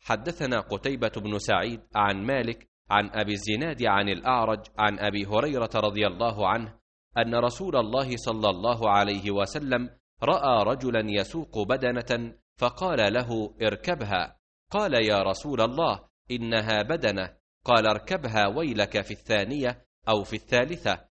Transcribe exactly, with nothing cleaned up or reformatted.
حدثنا قتيبة بن سعيد عن مالك عن أبي الزناد عن الأعرج عن أبي هريرة رضي الله عنه أن رسول الله صلى الله عليه وسلم رأى رجلا يسوق بدنة فقال له: اركبها. قال: يا رسول الله، إنها بدنة. قال: اركبها ويلك في الثانية أو في الثالثة.